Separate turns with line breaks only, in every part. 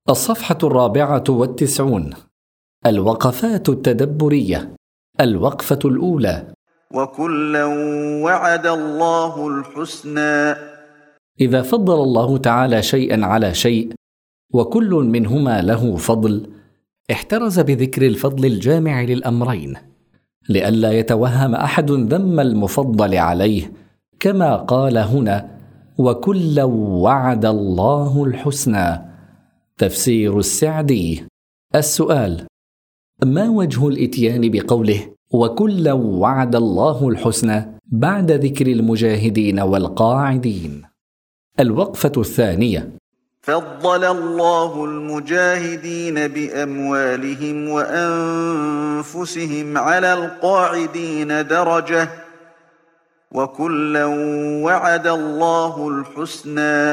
الصفحة 94. الوقفات التدبرية. الوقفة الأولى.
وكلا وعد الله الحسنى.
إذا فضل الله تعالى شيئا على شيء وكل منهما له فضل، احترز بذكر الفضل الجامع للأمرين لئلا يتوهم أحد ذم المفضل عليه، كما قال هنا: وكلا وعد الله الحسنى. تفسير السعدي. السؤال: ما وجه الإتيان بقوله وكلا وعد الله الحسنى بعد ذكر المجاهدين والقاعدين؟ الوقفة الثانية.
فضل الله المجاهدين بأموالهم وأنفسهم على القاعدين درجة، وكلا وعد الله الحسنى.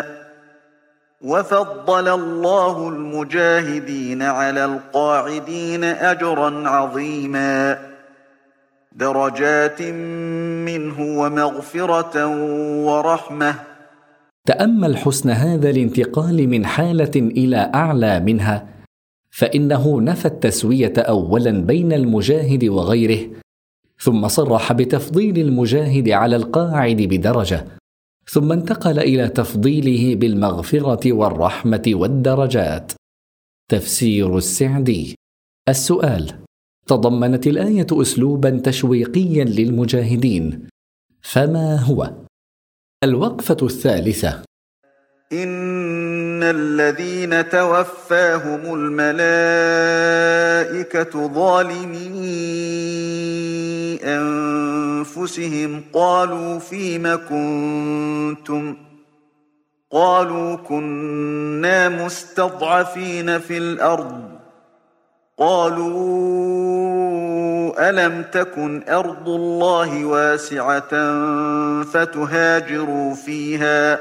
وفضل الله المجاهدين على القاعدين أجرا عظيما، درجات منه ومغفرة ورحمة.
تأمل حسن هذا الانتقال من حالة إلى أعلى منها، فإنه نفى التسوية أولا بين المجاهد وغيره، ثم صرح بتفضيل المجاهد على القاعد بدرجة، ثم انتقل إلى تفضيله بالمغفرة والرحمة والدرجات. تفسير السعدي. السؤال: تضمنت الآية أسلوبا تشويقيا للمجاهدين، فما هو؟ الوقفة الثالثة.
إن الذين توفاهم الملائكة ظالمي أنفسهم قالوا فيم كنتم؟ قالوا كنا مستضعفين في الأرض. قالوا ألم تكن أرض الله واسعة فتهاجروا فيها؟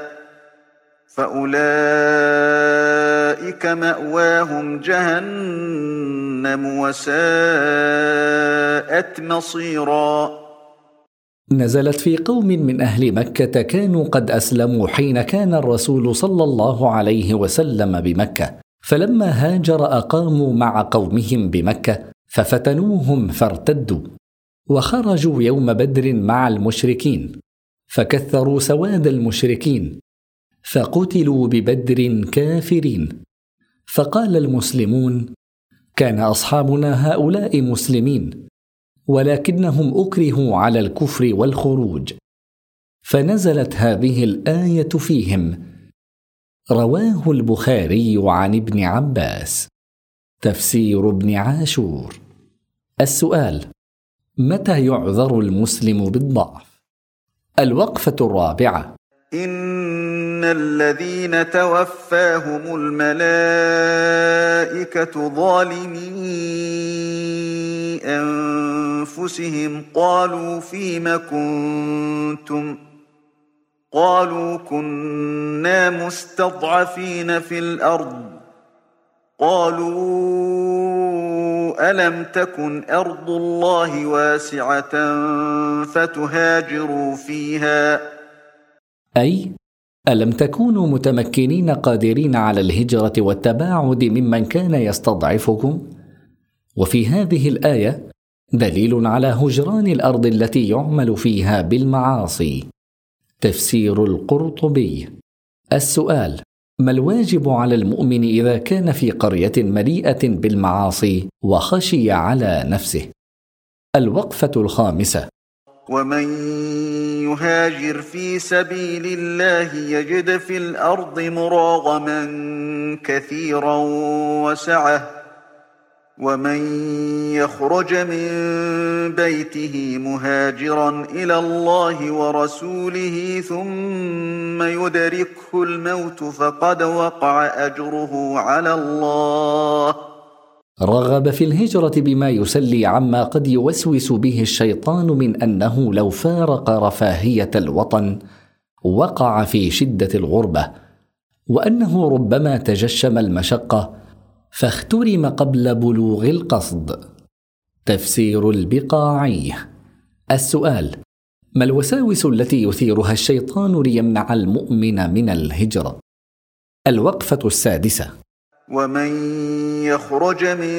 فأولئك مأواهم جهنم وساءت مصيرا.
نزلت في قوم من أهل مكة كانوا قد أسلموا حين كان الرسول صلى الله عليه وسلم بمكة، فلما هاجر أقاموا مع قومهم بمكة ففتنوهم فارتدوا، وخرجوا يوم بدر مع المشركين فكثروا سواد المشركين فقتلوا ببدر كافرين. فقال المسلمون: كان أصحابنا هؤلاء مسلمين ولكنهم أكرهوا على الكفر والخروج، فنزلت هذه الآية فيهم. رواه البخاري عن ابن عباس. تفسير ابن عاشور. السؤال: متى يعذر المسلم بالضعف؟ الوقفة الرابعة.
إن الذين توفاهم الملائكة ظالمي أنفسهم قالوا فيم كنتم؟ قالوا كنا مستضعفين في الأرض. قالوا ألم تكن أرض الله واسعة فتهاجروا فيها؟
أي ألم تكونوا متمكنين قادرين على الهجرة والتباعد ممن كان يستضعفكم؟ وفي هذه الآية دليل على هجران الأرض التي يعمل فيها بالمعاصي. تفسير القرطبي. السؤال: ما الواجب على المؤمن إذا كان في قرية مليئة بالمعاصي وخشي على نفسه؟ الوقفة الخامسة.
ومن يهاجر في سبيل الله يجد في الأرض مراغما كثيرا وسعة، ومن يخرج من بيته مهاجرا إلى الله ورسوله ثم يدركه الموت فقد وقع أجره على الله.
رغب في الهجرة بما يسلي عما قد يوسوس به الشيطان من أنه لو فارق رفاهية الوطن وقع في شدة الغربة، وأنه ربما تجشم المشقة فاخترم قبل بلوغ القصد. تفسير البقاعي. السؤال: ما الوساوس التي يثيرها الشيطان ليمنع المؤمن من الهجرة؟ الوقفة السادسة.
ومن يخرج من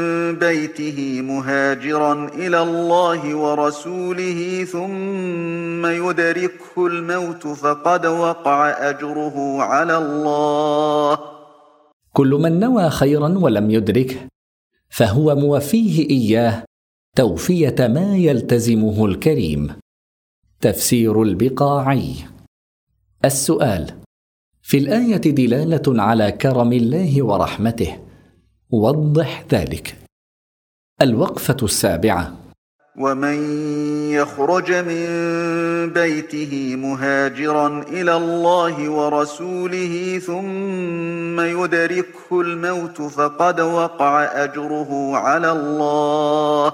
بيته مهاجرا إلى الله ورسوله ثم يدركه الموت فقد وقع أجره على الله.
كل من نوى خيرا ولم يدركه فهو موفيه إياه توفية ما يلتزمه الكريم. تفسير البقاعي. السؤال: في الآية دلالة على كرم الله ورحمته، وضح ذلك. الوقفة السابعة.
ومن يخرج من بيته مهاجرا إلى الله ورسوله ثم يدركه الموت فقد وقع أجره على الله.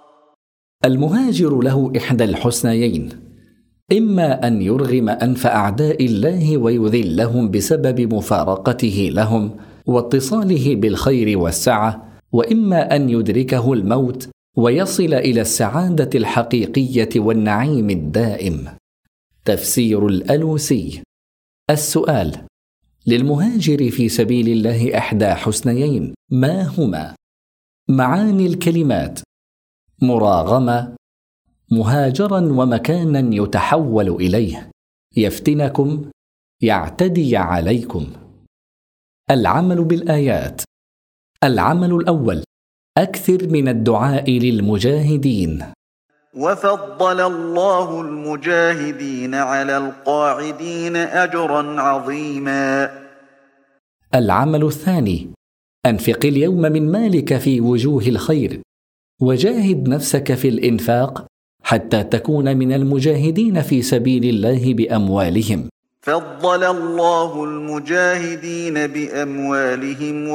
المهاجر له إحدى الحسنيين: إما أن يرغم أنف أعداء الله ويذلهم بسبب مفارقته لهم واتصاله بالخير والسعة، وإما أن يدركه الموت ويصل إلى السعادة الحقيقية والنعيم الدائم. تفسير الألوسي. السؤال: للمهاجر في سبيل الله إحدى حسنيين، ما هما؟ معاني الكلمات: مراغمة، مهاجرا ومكانا يتحول إليه، يفتنكم، يعتدي عليكم. العمل بالآيات. العمل الأول: أكثر من الدعاء للمجاهدين.
وفضل الله المجاهدين على القاعدين أجرا عظيما.
العمل الثاني: أنفق اليوم من مالك في وجوه الخير، وجاهد نفسك في الإنفاق حتى تكون من المجاهدين في سبيل الله بأموالهم.
فضل الله المجاهدين بأموالهم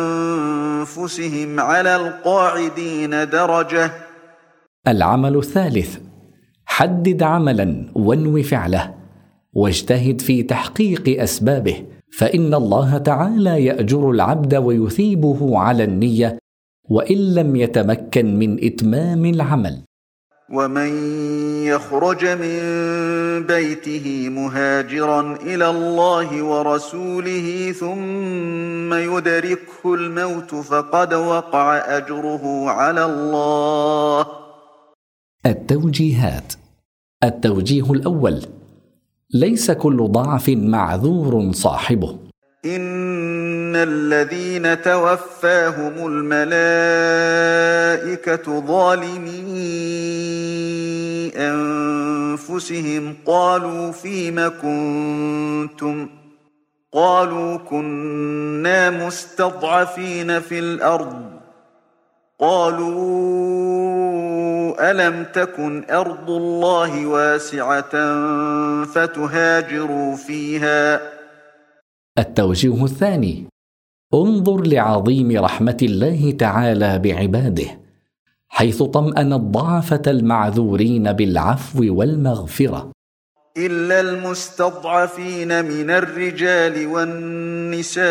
وأنفسهم على القاعدين درجة.
العمل الثالث: حدد عملا وانو فعله، واجتهد في تحقيق أسبابه، فإن الله تعالى يأجر العبد ويثيبه على النية وإن لم يتمكن من إتمام العمل.
ومن يخرج من بيته مهاجرا إلى الله ورسوله ثم يدركه الموت فقد وقع أجره على الله.
التوجيهات. التوجيه الأول: ليس كل ضعف معذور صاحبه.
إن الذين توفاهم الملائكة ظالمي أنفسهم قالوا فيم كنتم؟ قالوا كنا مستضعفين في الأرض. قالوا ألم تكن أرض الله واسعة فتهاجروا فيها.
التوجيه الثاني: انظر لعظيم رحمة الله تعالى بعباده، حيث طمأن الضعفة المعذورين بالعفو والمغفرة.
إلا المستضعفين من الرجال والنساء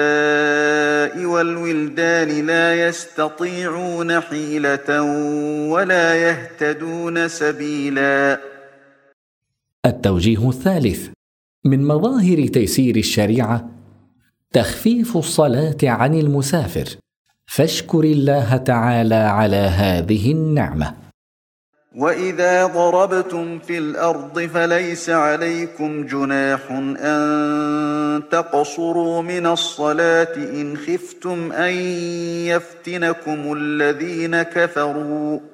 والولدان لا يستطيعون حيلة ولا يهتدون سبيلا.
التوجيه الثالث: من مظاهر تيسير الشريعة تخفيف الصلاة عن المسافر، فاشكر الله تعالى على هذه النعمة.
وإذا ضربتم في الأرض فليس عليكم جناح أن تقصروا من الصلاة إن خفتم أن يفتنكم الذين كفروا